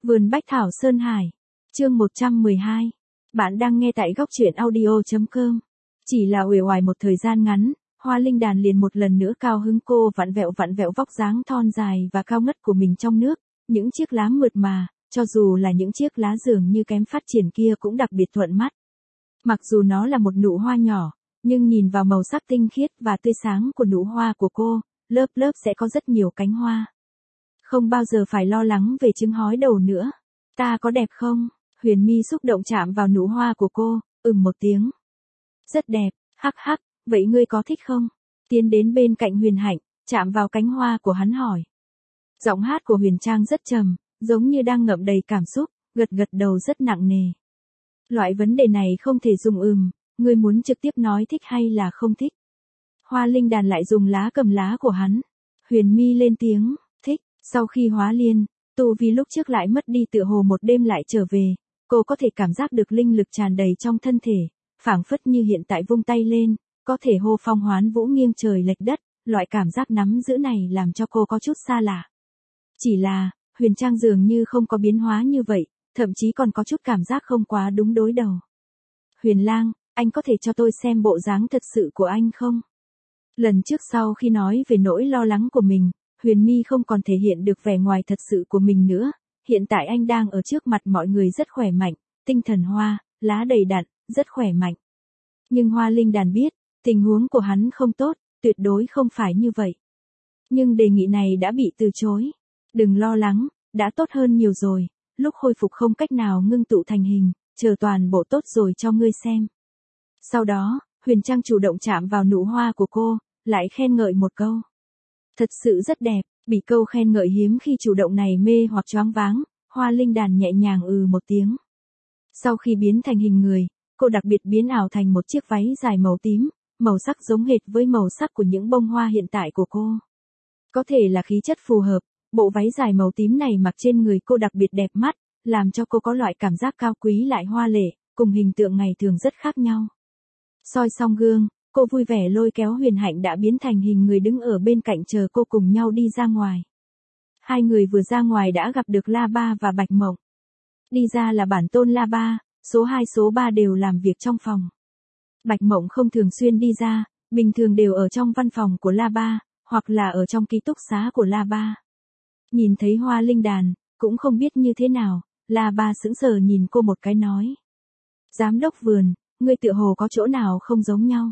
Vườn Bách Thảo Sơn Hải. Chương 112. Bạn đang nghe tại góc truyện audio.com. Chỉ là uể oải một thời gian ngắn, Hoa Linh Đàn liền một lần nữa cao hứng cô vặn vẹo vóc dáng thon dài và cao ngất của mình trong nước, những chiếc lá mượt mà, cho dù là những chiếc lá dường như kém phát triển kia cũng đặc biệt thuận mắt. Mặc dù nó là một nụ hoa nhỏ, nhưng nhìn vào màu sắc tinh khiết và tươi sáng của nụ hoa của cô, lớp lớp sẽ có rất nhiều cánh hoa. Không bao giờ phải lo lắng về trứng hói đầu nữa. Ta có đẹp không? Huyền Mi xúc động chạm vào nụ hoa của cô, một tiếng. Rất đẹp, hắc hắc, vậy ngươi có thích không? Tiến đến bên cạnh Huyền Hạnh, chạm vào cánh hoa của hắn hỏi. Giọng hát của Huyền Trang rất trầm, giống như đang ngậm đầy cảm xúc, gật gật đầu rất nặng nề. Loại vấn đề này không thể dùng ngươi muốn trực tiếp nói thích hay là không thích. Hoa Linh Đàn lại dùng lá cầm lá của hắn. Huyền Mi lên tiếng, thích. Sau khi hóa liên, tu vi lúc trước lại mất đi tựa hồ một đêm lại trở về, cô có thể cảm giác được linh lực tràn đầy trong thân thể, phảng phất như hiện tại vung tay lên, có thể hô phong hoán vũ nghiêng trời lệch đất, loại cảm giác nắm giữ này làm cho cô có chút xa lạ. Chỉ là, Huyền Trang dường như không có biến hóa như vậy, thậm chí còn có chút cảm giác không quá đúng đối đầu. Huyền Lang, anh có thể cho tôi xem bộ dáng thật sự của anh không? Lần trước sau khi nói về nỗi lo lắng của mình, Huyền Mi không còn thể hiện được vẻ ngoài thật sự của mình nữa, hiện tại anh đang ở trước mặt mọi người rất khỏe mạnh, tinh thần hoa, lá đầy đặn, rất khỏe mạnh. Nhưng Hoa Linh Đàn biết, tình huống của hắn không tốt, tuyệt đối không phải như vậy. Nhưng đề nghị này đã bị từ chối. Đừng lo lắng, đã tốt hơn nhiều rồi, lúc khôi phục không cách nào ngưng tụ thành hình, chờ toàn bộ tốt rồi cho ngươi xem. Sau đó, Huyền Trang chủ động chạm vào nụ hoa của cô, lại khen ngợi một câu. Thật sự rất đẹp, bị câu khen ngợi hiếm khi chủ động này mê hoặc choáng váng, Hoa Linh Đàn nhẹ nhàng một tiếng. Sau khi biến thành hình người, cô đặc biệt biến ảo thành một chiếc váy dài màu tím, màu sắc giống hệt với màu sắc của những bông hoa hiện tại của cô. Có thể là khí chất phù hợp, bộ váy dài màu tím này mặc trên người cô đặc biệt đẹp mắt, làm cho cô có loại cảm giác cao quý lại hoa lệ, cùng hình tượng ngày thường rất khác nhau. Soi xong gương, cô vui vẻ lôi kéo Huyền Hạnh đã biến thành hình người đứng ở bên cạnh chờ cô cùng nhau đi ra ngoài. Hai người vừa ra ngoài đã gặp được La Ba và Bạch Mộng. Đi ra là bản tôn La Ba, số 2 số 3 đều làm việc trong phòng. Bạch Mộng không thường xuyên đi ra, bình thường đều ở trong văn phòng của La Ba, hoặc là ở trong ký túc xá của La Ba. Nhìn thấy Hoa Linh Đàn, cũng không biết như thế nào, La Ba sững sờ nhìn cô một cái nói. Giám đốc vườn, ngươi tựa hồ có chỗ nào không giống nhau.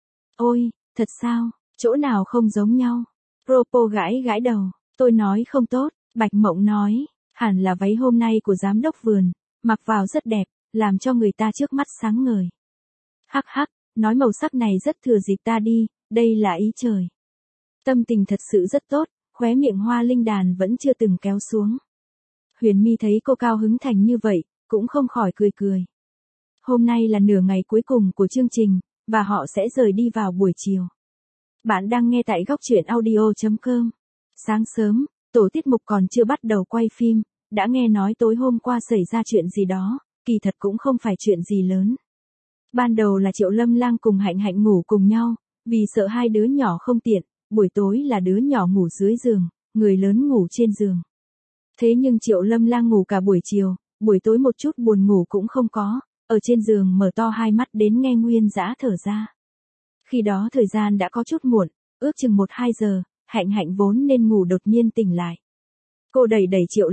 Ôi, thật sao, chỗ nào không giống nhau? Propo gãi đầu, tôi nói không tốt, Bạch Mộng nói, hẳn là váy hôm nay của giám đốc vườn, mặc vào rất đẹp, làm cho người ta trước mắt sáng ngời. Hắc hắc, nói màu sắc này rất thừa dịp ta đi, đây là ý trời. Tâm tình thật sự rất tốt, khóe miệng Hoa Linh Đàn vẫn chưa từng kéo xuống. Huyền Mi thấy cô cao hứng thành như vậy, cũng không khỏi cười. Hôm nay là nửa ngày cuối cùng của chương trình, và họ sẽ rời đi vào buổi chiều. Bạn đang nghe tại góc truyện audio.com. Sáng sớm, tổ tiết mục còn chưa bắt đầu quay phim, đã nghe nói tối hôm qua xảy ra chuyện gì đó, kỳ thật cũng không phải chuyện gì lớn. Ban đầu là Triệu Lâm Lang cùng Hạnh Hạnh ngủ cùng nhau, vì sợ hai đứa nhỏ không tiện, buổi tối là đứa nhỏ ngủ dưới giường, người lớn ngủ trên giường. Thế nhưng Triệu Lâm Lang ngủ cả buổi chiều, buổi tối một chút buồn ngủ cũng không có, ở trên giường mở to hai mắt đến nghe Nguyên Dã thở ra. Khi đó thời gian đã có chút muộn, ước chừng 1-2 giờ, Hạnh Hạnh vốn nên ngủ đột nhiên tỉnh lại. Cô đẩy Triệu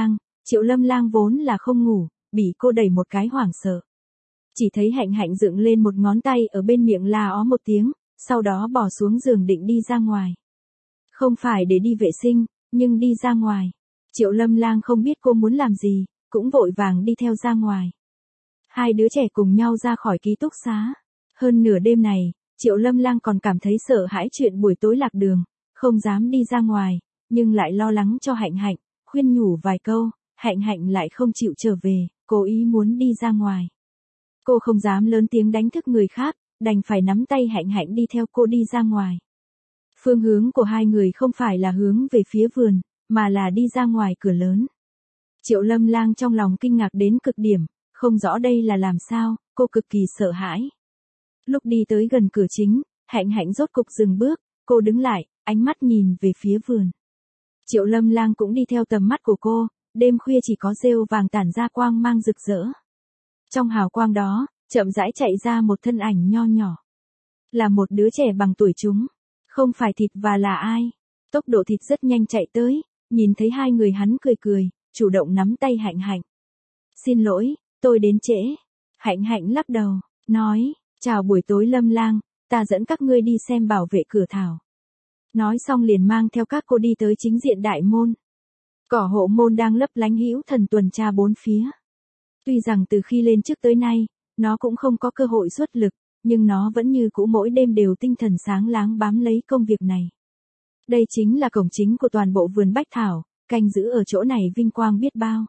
Lâm Lang vốn là không ngủ, bị cô đẩy một cái hoảng sợ. Chỉ thấy Hạnh Hạnh dựng lên một ngón tay ở bên miệng la ó một tiếng, sau đó bỏ xuống giường định đi ra ngoài. Không phải để đi vệ sinh, nhưng đi ra ngoài. Triệu Lâm Lang không biết cô muốn làm gì, cũng vội vàng đi theo ra ngoài. Hai đứa trẻ cùng nhau ra khỏi ký túc xá. Hơn nửa đêm này, Triệu Lâm Lang còn cảm thấy sợ hãi chuyện buổi tối lạc đường, không dám đi ra ngoài, nhưng lại lo lắng cho Hạnh Hạnh, khuyên nhủ vài câu, Hạnh Hạnh lại không chịu trở về, cố ý muốn đi ra ngoài. Cô không dám lớn tiếng đánh thức người khác, đành phải nắm tay Hạnh Hạnh đi theo cô đi ra ngoài. Phương hướng của hai người không phải là hướng về phía vườn, mà là đi ra ngoài cửa lớn. Triệu Lâm Lang trong lòng kinh ngạc đến cực điểm, không rõ đây là làm sao, cô cực kỳ sợ hãi. Lúc đi tới gần cửa chính, Hạnh Hạnh rốt cục dừng bước, cô đứng lại, ánh mắt nhìn về phía vườn. Triệu Lâm Lang cũng đi theo tầm mắt của cô, đêm khuya chỉ có rêu vàng tản ra quang mang rực rỡ. Trong hào quang đó, chậm rãi chạy ra một thân ảnh nho nhỏ. Là một đứa trẻ bằng tuổi chúng. Không phải Thịt và là ai. Tốc độ Thịt rất nhanh chạy tới, nhìn thấy hai người hắn cười cười, chủ động nắm tay Hạnh Hạnh. Xin lỗi, tôi đến trễ. Hạnh Hạnh lắc đầu, nói, chào buổi tối Lâm Lang, ta dẫn các ngươi đi xem bảo vệ cửa thảo. Nói xong liền mang theo các cô đi tới chính diện đại môn. Cỏ hộ môn đang lấp lánh hữu thần tuần tra bốn phía. Tuy rằng từ khi lên chức tới nay, nó cũng không có cơ hội xuất lực, nhưng nó vẫn như cũ mỗi đêm đều tinh thần sáng láng bám lấy công việc này. Đây chính là cổng chính của toàn bộ vườn bách thảo, canh giữ ở chỗ này vinh quang biết bao.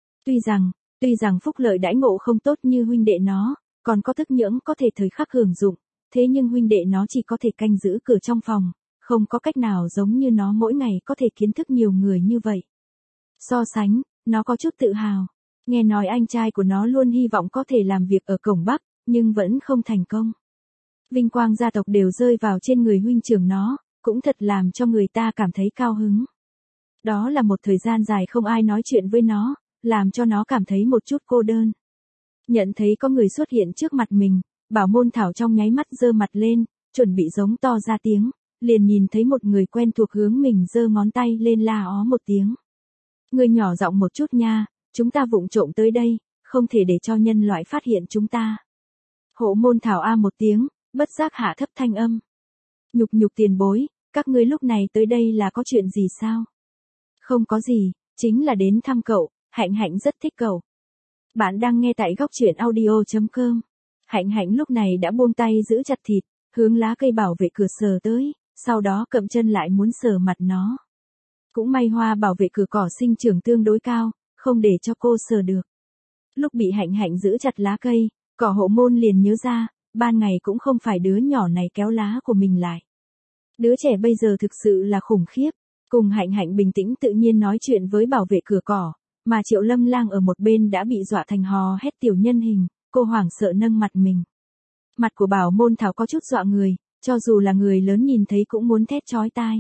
Tuy rằng phúc lợi đãi ngộ không tốt như huynh đệ nó, còn có thức nhưỡng có thể thời khắc hưởng dụng, thế nhưng huynh đệ nó chỉ có thể canh giữ cửa trong phòng, không có cách nào giống như nó mỗi ngày có thể kiến thức nhiều người như vậy. So sánh, nó có chút tự hào. Nghe nói anh trai của nó luôn hy vọng có thể làm việc ở cổng Bắc, nhưng vẫn không thành công. Vinh quang gia tộc đều rơi vào trên người huynh trưởng nó, cũng thật làm cho người ta cảm thấy cao hứng. Đó là một thời gian dài không ai nói chuyện với nó, làm cho nó cảm thấy một chút cô đơn. Nhận thấy có người xuất hiện trước mặt mình, Bảo Môn Thảo trong nháy mắt giơ mặt lên, chuẩn bị giống to ra tiếng, liền nhìn thấy một người quen thuộc hướng mình giơ ngón tay lên la ó một tiếng. Người nhỏ giọng một chút nha, chúng ta vụng trộm tới đây, không thể để cho nhân loại phát hiện chúng ta. Hộ Môn Thảo a một tiếng, bất giác hạ thấp thanh âm. Nhục tiền bối, các ngươi lúc này tới đây là có chuyện gì sao? Không có gì, chính là đến thăm cậu, Hạnh Hạnh rất thích cậu. Bạn đang nghe tại góc truyện audio.com. Hạnh Hạnh lúc này đã buông tay giữ chặt Thịt, hướng lá cây bảo vệ cửa sờ tới, sau đó cậm chân lại muốn sờ mặt nó. Cũng may hoa bảo vệ cửa cỏ sinh trưởng tương đối cao, không để cho cô sờ được. Lúc bị Hạnh Hạnh giữ chặt lá cây, cỏ hộ môn liền nhớ ra, ban ngày cũng không phải đứa nhỏ này kéo lá của mình lại. Đứa trẻ bây giờ thực sự là khủng khiếp, cùng Hạnh Hạnh bình tĩnh tự nhiên nói chuyện với bảo vệ cửa cỏ, mà Triệu Lâm Lang ở một bên đã bị dọa thành hò hét tiểu nhân hình, cô hoảng sợ nâng mặt mình. Mặt của Bảo Môn Thảo có chút dọa người, cho dù là người lớn nhìn thấy cũng muốn thét chói tai.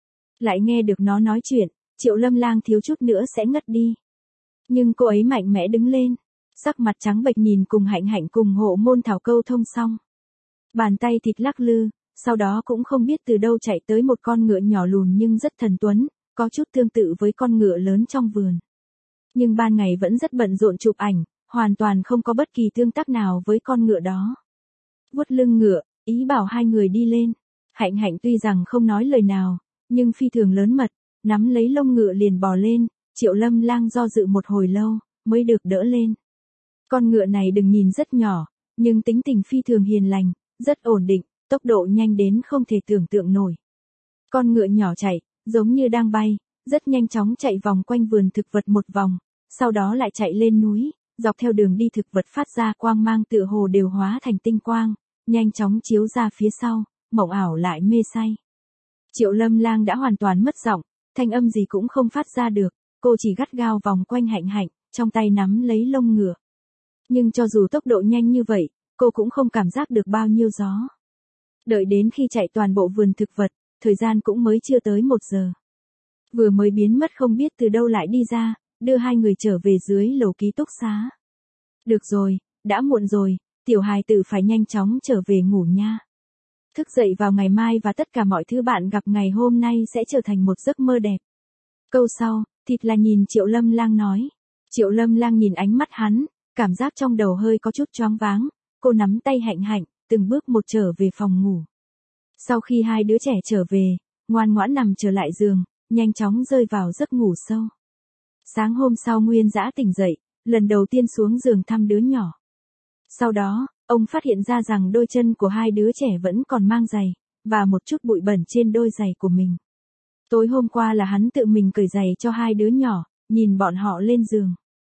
Lại nghe được nó nói chuyện, Triệu Lâm Lang thiếu chút nữa sẽ ngất đi. Nhưng cô ấy mạnh mẽ đứng lên, sắc mặt trắng bệch nhìn cùng Hạnh Hạnh cùng Hộ Môn Thảo câu thông xong. Bàn tay Thịt lắc lư, sau đó cũng không biết từ đâu chạy tới một con ngựa nhỏ lùn nhưng rất thần tuấn, có chút tương tự với con ngựa lớn trong vườn. Nhưng ban ngày vẫn rất bận rộn chụp ảnh, hoàn toàn không có bất kỳ tương tác nào với con ngựa đó. Vuốt lưng ngựa, ý bảo hai người đi lên. Hạnh Hạnh tuy rằng không nói lời nào, nhưng phi thường lớn mật, nắm lấy lông ngựa liền bò lên, Triệu Lâm Lang do dự một hồi lâu, mới được đỡ lên. Con ngựa này đừng nhìn rất nhỏ, nhưng tính tình phi thường hiền lành, rất ổn định, tốc độ nhanh đến không thể tưởng tượng nổi. Con ngựa nhỏ chạy, giống như đang bay, rất nhanh chóng chạy vòng quanh vườn thực vật một vòng, sau đó lại chạy lên núi, dọc theo đường đi thực vật phát ra quang mang tựa hồ đều hóa thành tinh quang, nhanh chóng chiếu ra phía sau, mộng ảo lại mê say. Triệu Lâm Lang đã hoàn toàn mất giọng, thanh âm gì cũng không phát ra được, cô chỉ gắt gao vòng quanh Hạnh Hạnh, trong tay nắm lấy lông ngựa. Nhưng cho dù tốc độ nhanh như vậy, cô cũng không cảm giác được bao nhiêu gió. Đợi đến khi chạy toàn bộ vườn thực vật, thời gian cũng mới chưa tới 1 giờ. Vừa mới biến mất không biết từ đâu lại đi ra, đưa hai người trở về dưới lầu ký túc xá. Được rồi, đã muộn rồi, tiểu hài tử phải nhanh chóng trở về ngủ nha. Thức dậy vào ngày mai và tất cả mọi thứ bạn gặp ngày hôm nay sẽ trở thành một giấc mơ đẹp. Câu sau, Thịt là nhìn Triệu Lâm Lang nói. Triệu Lâm Lang nhìn ánh mắt hắn, cảm giác trong đầu hơi có chút choáng váng, cô nắm tay Hạnh Hạnh, từng bước một trở về phòng ngủ. Sau khi hai đứa trẻ trở về, ngoan ngoãn nằm trở lại giường, nhanh chóng rơi vào giấc ngủ sâu. Sáng hôm sau Nguyên Dã tỉnh dậy, lần đầu tiên xuống giường thăm đứa nhỏ. Sau đó, ông phát hiện ra rằng đôi chân của hai đứa trẻ vẫn còn mang giày, và một chút bụi bẩn trên đôi giày của mình. Tối hôm qua là hắn tự mình cởi giày cho hai đứa nhỏ, nhìn bọn họ lên giường.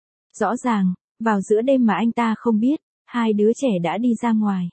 Rõ ràng, vào giữa đêm mà anh ta không biết, hai đứa trẻ đã đi ra ngoài.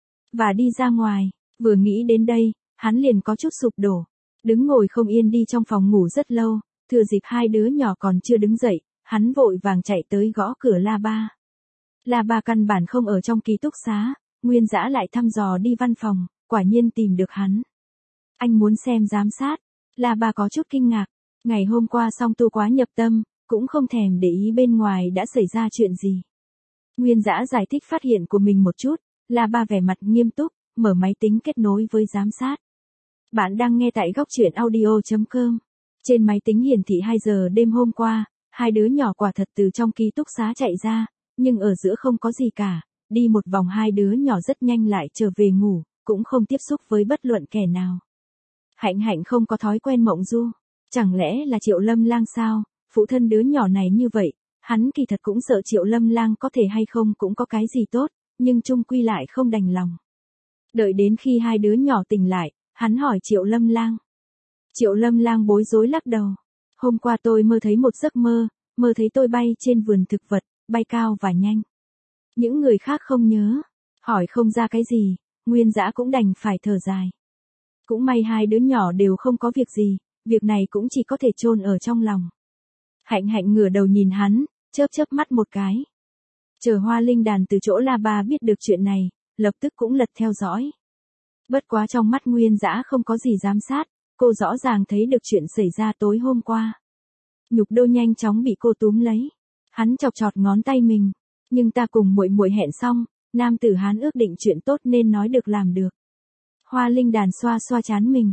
Và đi ra ngoài, vừa nghĩ đến đây, hắn liền có chút sụp đổ. Đứng ngồi không yên đi trong phòng ngủ rất lâu, thừa dịp hai đứa nhỏ còn chưa đứng dậy, hắn vội vàng chạy tới gõ cửa La Ba. La Ba căn bản không ở trong ký túc xá, Nguyên Dã lại thăm dò đi văn phòng, quả nhiên tìm được hắn. Anh muốn xem giám sát. La Ba có chút kinh ngạc, ngày hôm qua xong tu quá nhập tâm, cũng không thèm để ý bên ngoài đã xảy ra chuyện gì. Nguyên Dã giải thích phát hiện của mình một chút, La Ba vẻ mặt nghiêm túc, mở máy tính kết nối với giám sát. Bạn đang nghe tại góc truyện audio.com. Trên máy tính hiển thị 2 giờ đêm hôm qua, hai đứa nhỏ quả thật từ trong ký túc xá chạy ra, nhưng ở giữa không có gì cả, đi một vòng hai đứa nhỏ rất nhanh lại trở về ngủ, cũng không tiếp xúc với bất luận kẻ nào. Hạnh Hạnh không có thói quen mộng du, chẳng lẽ là Triệu Lâm Lang sao, phụ thân đứa nhỏ này như vậy, hắn kỳ thật cũng sợ Triệu Lâm Lang có thể hay không cũng có cái gì tốt, nhưng chung quy lại không đành lòng. Đợi đến khi hai đứa nhỏ tỉnh lại, hắn hỏi Triệu Lâm Lang. Triệu Lâm Lang bối rối lắc đầu. Hôm qua tôi mơ thấy một giấc mơ, mơ thấy tôi bay trên vườn thực vật, bay cao và nhanh. Những người khác không nhớ, hỏi không ra cái gì, Nguyên Dã cũng đành phải thở dài. Cũng may hai đứa nhỏ đều không có việc gì, việc này cũng chỉ có thể chôn ở trong lòng. Hạnh Hạnh ngửa đầu nhìn hắn, chớp chớp mắt một cái. Chờ Hoa Linh Đàn từ chỗ La Ba biết được chuyện này, lập tức cũng lật theo dõi. Bất quá trong mắt Nguyên Dã không có gì giám sát, cô rõ ràng thấy được chuyện xảy ra tối hôm qua. Nhục Đô nhanh chóng bị cô túm lấy. Hắn chọc chọt ngón tay mình, nhưng ta cùng muội muội hẹn xong, nam tử Hán ước định chuyện tốt nên nói được làm được. Hoa Linh Đàn xoa xoa trán mình,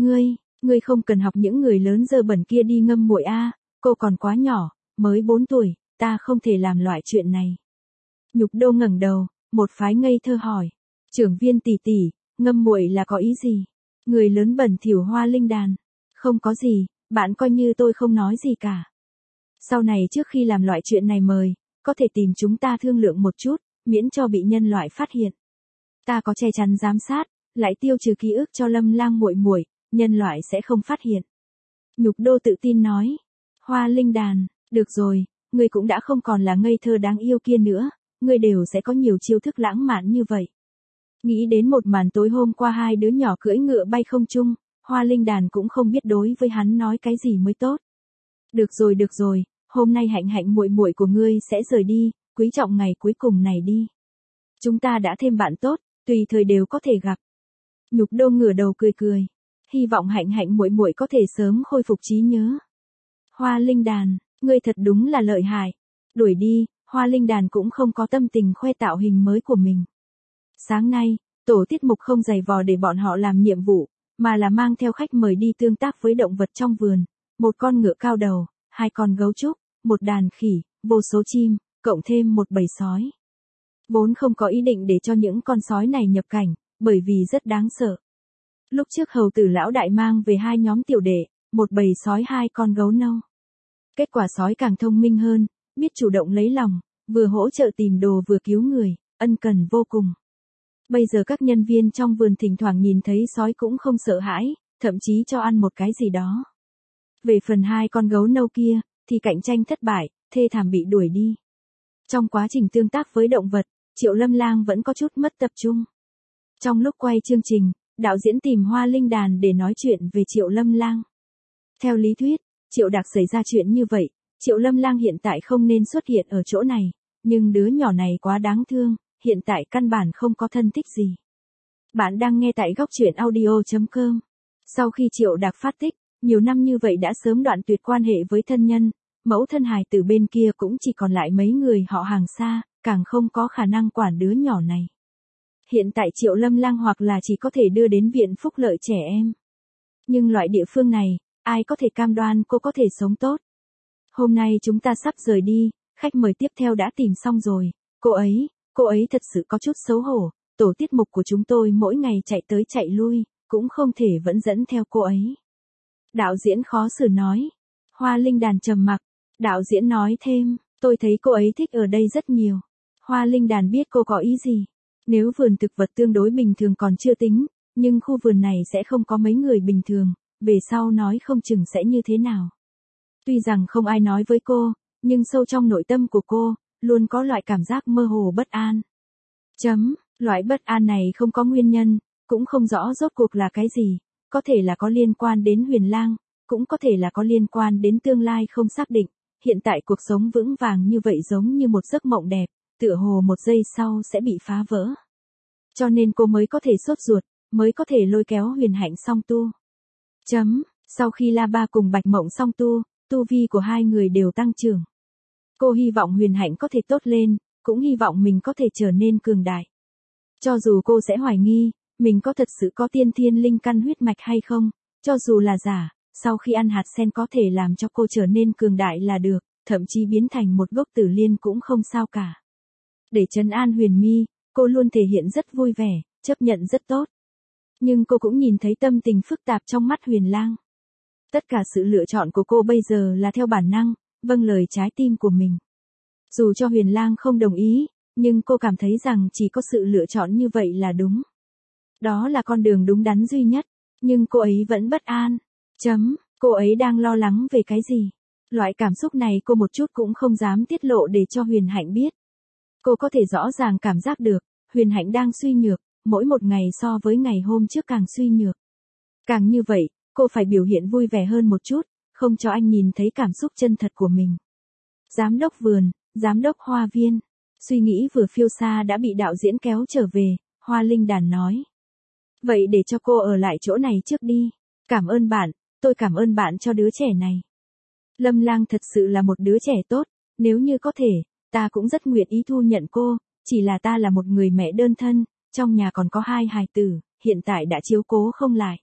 ngươi không cần học những người lớn dơ bẩn kia đi ngâm muội a, cô còn quá nhỏ, mới 4 tuổi, ta không thể làm loại chuyện này. Nhục Đô ngẩng đầu, một phái ngây thơ hỏi, trưởng viên tỷ tỷ, ngâm muội là có ý gì? Người lớn bẩn thỉu Hoa Linh Đàn, không có gì, bạn coi như tôi không nói gì cả. Sau này trước khi làm loại chuyện này mời, có thể tìm chúng ta thương lượng một chút, miễn cho bị nhân loại phát hiện. Ta có che chắn giám sát, lại tiêu trừ ký ức cho Lâm Lang muội muội, nhân loại sẽ không phát hiện. Nhục Đô tự tin nói. Hoa Linh Đàn, được rồi, ngươi cũng đã không còn là ngây thơ đáng yêu kia nữa, ngươi đều sẽ có nhiều chiêu thức lãng mạn như vậy. Nghĩ đến một màn tối hôm qua hai đứa nhỏ cưỡi ngựa bay không trung, Hoa Linh Đàn cũng không biết đối với hắn nói cái gì mới tốt. Được rồi, hôm nay Hạnh Hạnh muội muội của ngươi sẽ rời đi, quý trọng ngày cuối cùng này đi. Chúng ta đã thêm bạn tốt, tùy thời đều có thể gặp. Nhục Đô ngửa đầu cười, hy vọng Hạnh Hạnh muội muội có thể sớm khôi phục trí nhớ. Hoa Linh Đàn, ngươi thật đúng là lợi hại. Đuổi đi, Hoa Linh Đàn cũng không có tâm tình khoe tạo hình mới của mình. Sáng nay, tổ tiết mục không giày vò để bọn họ làm nhiệm vụ, mà là mang theo khách mời đi tương tác với động vật trong vườn, một con ngựa cao đầu, hai con gấu trúc, một đàn khỉ, vô số chim, cộng thêm một bầy sói. Vốn không có ý định để cho những con sói này nhập cảnh, bởi vì rất đáng sợ. Lúc trước hầu tử lão đại mang về hai nhóm tiểu đệ, một bầy sói hai con gấu nâu. Kết quả sói càng thông minh hơn, biết chủ động lấy lòng, vừa hỗ trợ tìm đồ vừa cứu người, ân cần vô cùng. Bây giờ các nhân viên trong vườn thỉnh thoảng nhìn thấy sói cũng không sợ hãi, thậm chí cho ăn một cái gì đó. Về phần hai con gấu nâu kia, thì cạnh tranh thất bại, thê thảm bị đuổi đi. Trong quá trình tương tác với động vật, Triệu Lâm Lang vẫn có chút mất tập trung. Trong lúc quay chương trình, đạo diễn tìm Hoa Linh Đàn để nói chuyện về Triệu Lâm Lang. Theo lý thuyết, Triệu Đạc xảy ra chuyện như vậy, Triệu Lâm Lang hiện tại không nên xuất hiện ở chỗ này, nhưng đứa nhỏ này quá đáng thương, hiện tại căn bản không có thân thích gì. Bạn đang nghe tại góc truyện audio.com. Sau khi Triệu Đạc phát tích, nhiều năm như vậy đã sớm đoạn tuyệt quan hệ với thân nhân, mẫu thân hài từ bên kia cũng chỉ còn lại mấy người họ hàng xa, càng không có khả năng quản đứa nhỏ này. Hiện tại Triệu Lâm Lang hoặc là chỉ có thể đưa đến viện phúc lợi trẻ em. Nhưng loại địa phương này, ai có thể cam đoan cô có thể sống tốt. Hôm nay chúng ta sắp rời đi, khách mời tiếp theo đã tìm xong rồi, cô ấy thật sự có chút xấu hổ, tổ tiết mục của chúng tôi mỗi ngày chạy tới chạy lui, cũng không thể vẫn dẫn theo cô ấy. Đạo diễn khó xử nói. Hoa Linh Đàn trầm mặc, đạo diễn nói thêm, tôi thấy cô ấy thích ở đây rất nhiều. Hoa Linh Đàn biết cô có ý gì. Nếu vườn thực vật tương đối bình thường còn chưa tính, nhưng khu vườn này sẽ không có mấy người bình thường, về sau nói không chừng sẽ như thế nào. Tuy rằng không ai nói với cô, nhưng sâu trong nội tâm của cô, luôn có loại cảm giác mơ hồ bất an. Loại bất an này không có nguyên nhân, cũng không rõ rốt cuộc là cái gì, có thể là có liên quan đến Huyền Lang, cũng có thể là có liên quan đến tương lai không xác định, hiện tại cuộc sống vững vàng như vậy giống như một giấc mộng đẹp, tựa hồ một giây sau sẽ bị phá vỡ. Cho nên cô mới có thể sốt ruột, mới có thể lôi kéo Huyền Hạnh song tu. Sau khi La Ba cùng Bạch Mộng song tu, tu vi của hai người đều tăng trưởng. Cô hy vọng Huyền Hạnh có thể tốt lên, cũng hy vọng mình có thể trở nên cường đại. Cho dù cô sẽ hoài nghi, mình có thật sự có tiên thiên linh căn huyết mạch hay không, cho dù là giả, sau khi ăn hạt sen có thể làm cho cô trở nên cường đại là được, thậm chí biến thành một gốc tử liên cũng không sao cả. Để trấn an Huyền Mi, cô luôn thể hiện rất vui vẻ, chấp nhận rất tốt. Nhưng cô cũng nhìn thấy tâm tình phức tạp trong mắt Huyền Lang. Tất cả sự lựa chọn của cô bây giờ là theo bản năng, vâng lời trái tim của mình. Dù cho Huyền Lang không đồng ý, nhưng cô cảm thấy rằng chỉ có sự lựa chọn như vậy là đúng. Đó là con đường đúng đắn duy nhất, nhưng cô ấy vẫn bất an. Cô ấy đang lo lắng về cái gì? Loại cảm xúc này cô một chút cũng không dám tiết lộ để cho Huyền Hạnh biết. Cô có thể rõ ràng cảm giác được, Huyền Hạnh đang suy nhược, mỗi một ngày so với ngày hôm trước càng suy nhược. Càng như vậy, cô phải biểu hiện vui vẻ hơn một chút, không cho anh nhìn thấy cảm xúc chân thật của mình. Giám đốc vườn, giám đốc hoa viên. Suy nghĩ vừa phiêu xa đã bị đạo diễn kéo trở về, Hoa Linh Đàn nói. Vậy để cho cô ở lại chỗ này trước đi. Cảm ơn bạn, tôi cảm ơn bạn cho đứa trẻ này. Lâm Lang thật sự là một đứa trẻ tốt, nếu như có thể, ta cũng rất nguyện ý thu nhận cô, chỉ là ta là một người mẹ đơn thân, trong nhà còn có 2 hài tử, hiện tại đã chiếu cố không lại.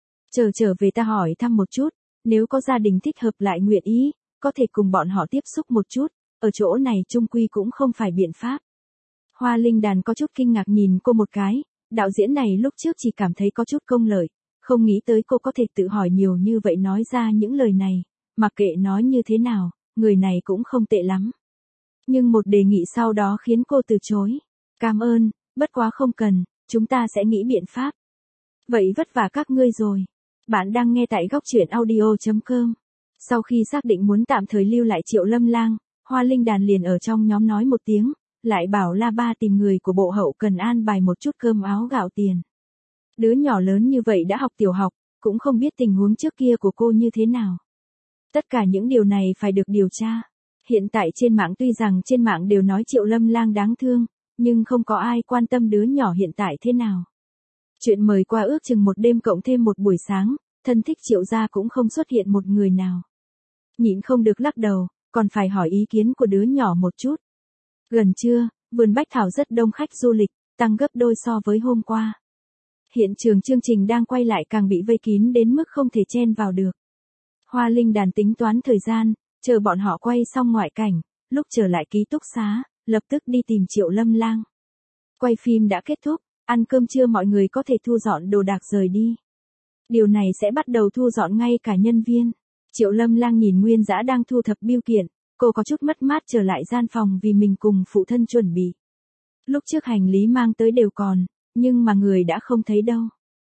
Trở về ta hỏi thăm một chút, nếu có gia đình thích hợp lại nguyện ý, có thể cùng bọn họ tiếp xúc một chút, ở chỗ này chung quy cũng không phải biện pháp. Hoa Linh Đàn có chút kinh ngạc nhìn cô một cái, đạo diễn này lúc trước chỉ cảm thấy có chút công lợi, không nghĩ tới cô có thể tự hỏi nhiều như vậy nói ra những lời này, mặc kệ nói như thế nào, người này cũng không tệ lắm. Nhưng một đề nghị sau đó khiến cô từ chối. Cảm ơn, bất quá không cần, chúng ta sẽ nghĩ biện pháp. Vậy vất vả các ngươi rồi. Bạn đang nghe tại góc truyện audio.com. Sau khi xác định muốn tạm thời lưu lại Triệu Lâm Lang, Hoa Linh Đàn liền ở trong nhóm nói một tiếng, lại bảo La Ba tìm người của bộ hậu cần an bài một chút cơm áo gạo tiền. Đứa nhỏ lớn như vậy đã học tiểu học, cũng không biết tình huống trước kia của cô như thế nào. Tất cả những điều này phải được điều tra. Hiện tại trên mạng tuy rằng trên mạng đều nói Triệu Lâm Lang đáng thương, nhưng không có ai quan tâm đứa nhỏ hiện tại thế nào. Chuyện mời qua ước chừng một đêm cộng thêm một buổi sáng, thân thích Triệu gia cũng không xuất hiện một người nào. Nhịn không được lắc đầu, còn phải hỏi ý kiến của đứa nhỏ một chút. Gần trưa, vườn Bách Thảo rất đông khách du lịch, tăng gấp đôi so với hôm qua. Hiện trường chương trình đang quay lại càng bị vây kín đến mức không thể chen vào được. Hoa Linh Đàn tính toán thời gian, chờ bọn họ quay xong ngoại cảnh, lúc trở lại ký túc xá, lập tức đi tìm Triệu Lâm Lang. Quay phim đã kết thúc, ăn cơm trưa mọi người có thể thu dọn đồ đạc rời đi. Điều này sẽ bắt đầu thu dọn ngay cả nhân viên. Triệu Lâm Lang nhìn Nguyên Dã đang thu thập bưu kiện, cô có chút mất mát trở lại gian phòng vì mình cùng phụ thân chuẩn bị. Lúc trước hành lý mang tới đều còn, nhưng mà người đã không thấy đâu.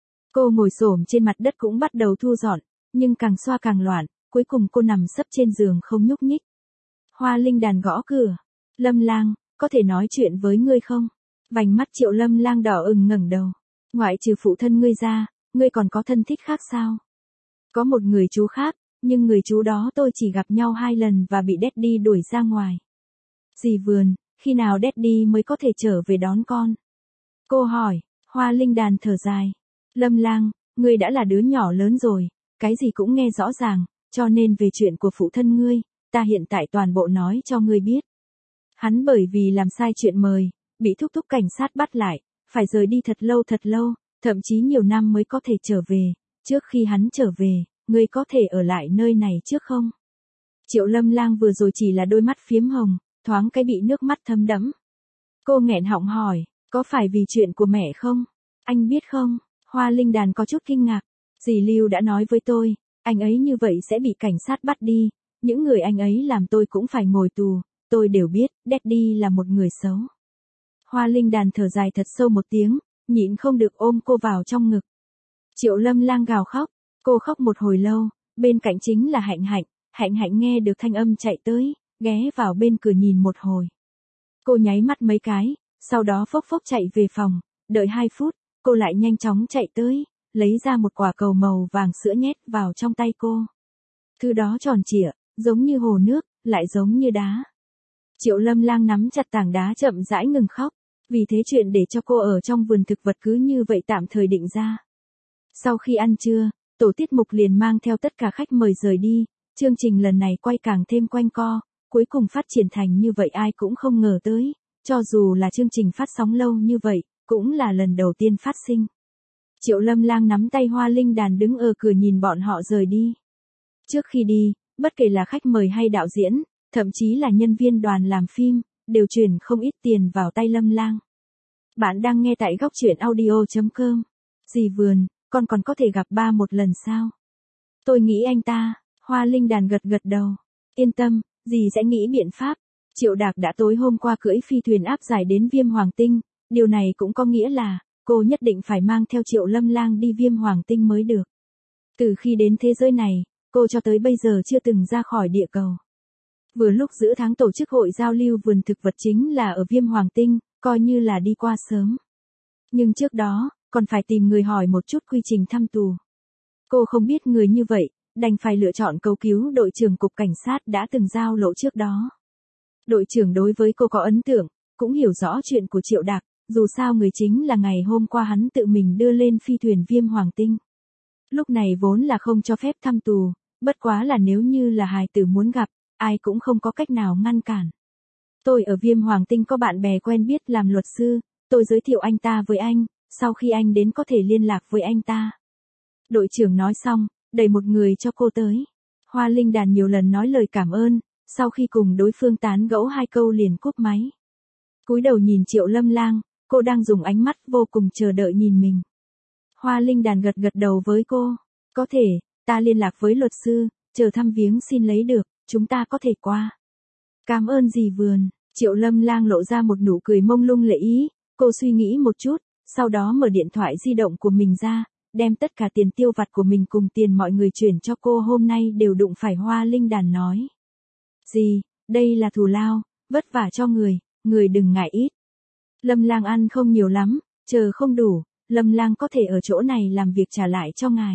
Cô ngồi xổm trên mặt đất cũng bắt đầu thu dọn, nhưng càng xoa càng loạn, cuối cùng cô nằm sấp trên giường không nhúc nhích. Hoa Linh Đàn gõ cửa. Lâm Lang, có thể nói chuyện với ngươi không? Vành mắt Triệu Lâm Lang đỏ ửng ngẩng đầu. Ngoại trừ phụ thân ngươi ra, ngươi còn có thân thích khác sao? Có một người chú khác, nhưng người chú đó tôi chỉ gặp nhau 2 lần và bị Daddy đuổi ra ngoài. Dì Vườn, khi nào Daddy mới có thể trở về đón con? Cô hỏi. Hoa Linh Đàn thở dài. Lâm Lang, ngươi đã là đứa nhỏ lớn rồi, cái gì cũng nghe rõ ràng, cho nên về chuyện của phụ thân ngươi, ta hiện tại toàn bộ nói cho ngươi biết. Hắn bởi vì làm sai chuyện mời, bị thúc thúc cảnh sát bắt lại, phải rời đi thật lâu, thậm chí nhiều năm mới có thể trở về. Trước khi hắn trở về, ngươi có thể ở lại nơi này trước không? Triệu Lâm Lang vừa rồi chỉ là đôi mắt phiếm hồng, thoáng cái bị nước mắt thấm đẫm. Cô nghẹn họng hỏi, có phải vì chuyện của mẹ không? Anh biết không? Hoa Linh Đàn có chút kinh ngạc. Dì Lưu đã nói với tôi, anh ấy như vậy sẽ bị cảnh sát bắt đi, những người anh ấy làm tôi cũng phải ngồi tù, tôi đều biết, Daddy là một người xấu. Hoa Linh Đàn thở dài thật sâu một tiếng, nhịn không được ôm cô vào trong ngực. Triệu Lâm Lang gào khóc, cô khóc một hồi lâu, bên cạnh chính là Hạnh Hạnh nghe được thanh âm chạy tới, ghé vào bên cửa nhìn một hồi. Cô nháy mắt mấy cái, sau đó phốc phốc chạy về phòng, đợi 2 phút, cô lại nhanh chóng chạy tới, lấy ra một quả cầu màu vàng sữa nhét vào trong tay cô. Thứ đó tròn trịa, giống như hồ nước, lại giống như đá. Triệu Lâm Lang nắm chặt tảng đá chậm rãi ngừng khóc, vì thế chuyện để cho cô ở trong vườn thực vật cứ như vậy tạm thời định ra. Sau khi ăn trưa, tổ tiết mục liền mang theo tất cả khách mời rời đi, Chương trình lần này quay càng thêm quanh co, cuối cùng phát triển thành như vậy ai cũng không ngờ tới, cho dù là chương trình phát sóng lâu như vậy, cũng là lần đầu tiên phát sinh. Triệu Lâm Lang nắm tay Hoa Linh Đàn đứng ở cửa nhìn bọn họ rời đi. Trước khi đi, bất kể là khách mời hay đạo diễn, thậm chí là nhân viên đoàn làm phim, đều chuyển không ít tiền vào tay Lâm Lang. Bạn đang nghe tại góc truyện audio.com. Dì Vườn, con còn có thể gặp ba một lần sao? Tôi nghĩ anh ta. Hoa Linh Đàn gật gật đầu. Yên tâm, dì sẽ nghĩ biện pháp. Triệu Đạc đã tối hôm qua cưỡi phi thuyền áp giải đến Viêm Hoàng Tinh, điều này cũng có nghĩa là, cô nhất định phải mang theo Triệu Lâm Lang đi Viêm Hoàng Tinh mới được. Từ khi đến thế giới này, cô cho tới bây giờ chưa từng ra khỏi địa cầu. Vừa lúc giữa tháng tổ chức hội giao lưu vườn thực vật chính là ở Viêm Hoàng Tinh, coi như là đi qua sớm. Nhưng trước đó, còn phải tìm người hỏi một chút quy trình thăm tù. Cô không biết người như vậy, đành phải lựa chọn cầu cứu đội trưởng cục cảnh sát đã từng giao lộ trước đó. Đội trưởng đối với cô có ấn tượng, cũng hiểu rõ chuyện của Triệu Đạc, dù sao người chính là ngày hôm qua hắn tự mình đưa lên phi thuyền Viêm Hoàng Tinh. Lúc này vốn là không cho phép thăm tù, bất quá là nếu như là hài tử muốn gặp, ai cũng không có cách nào ngăn cản. Tôi ở Viêm Hoàng Tinh có bạn bè quen biết làm luật sư, tôi giới thiệu anh ta với anh, sau khi anh đến có thể liên lạc với anh ta. Đội trưởng nói xong, đẩy một người cho cô tới. Hoa Linh Đàn nhiều lần nói lời cảm ơn, sau khi cùng đối phương tán gẫu 2 câu liền cúp máy. Cúi đầu nhìn Triệu Lâm Lang, cô đang dùng ánh mắt vô cùng chờ đợi nhìn mình. Hoa Linh Đàn gật gật đầu với cô. Có thể, ta liên lạc với luật sư, chờ thăm viếng xin lấy được, chúng ta có thể qua. Cảm ơn dì Vườn. Triệu Lâm Lang lộ ra một nụ cười mông lung lễ ý, cô suy nghĩ một chút, sau đó mở điện thoại di động của mình ra, đem tất cả tiền tiêu vặt của mình cùng tiền mọi người chuyển cho cô hôm nay đều đụng phải. Hoa Linh Đàn nói. Dì, đây là thù lao, vất vả cho người đừng ngại ít. Lâm Lang ăn không nhiều lắm, chờ không đủ, Lâm Lang có thể ở chỗ này làm việc trả lại cho ngài.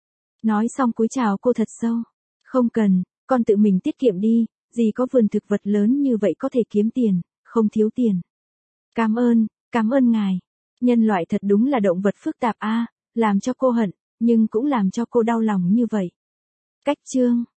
Nói xong cúi chào cô thật sâu. Không cần, con tự mình tiết kiệm đi, dì có vườn thực vật lớn như vậy có thể kiếm tiền, không thiếu tiền. Cảm ơn ngài. Nhân loại thật đúng là động vật phức tạp a, làm cho cô hận, nhưng cũng làm cho cô đau lòng như vậy. Cách chương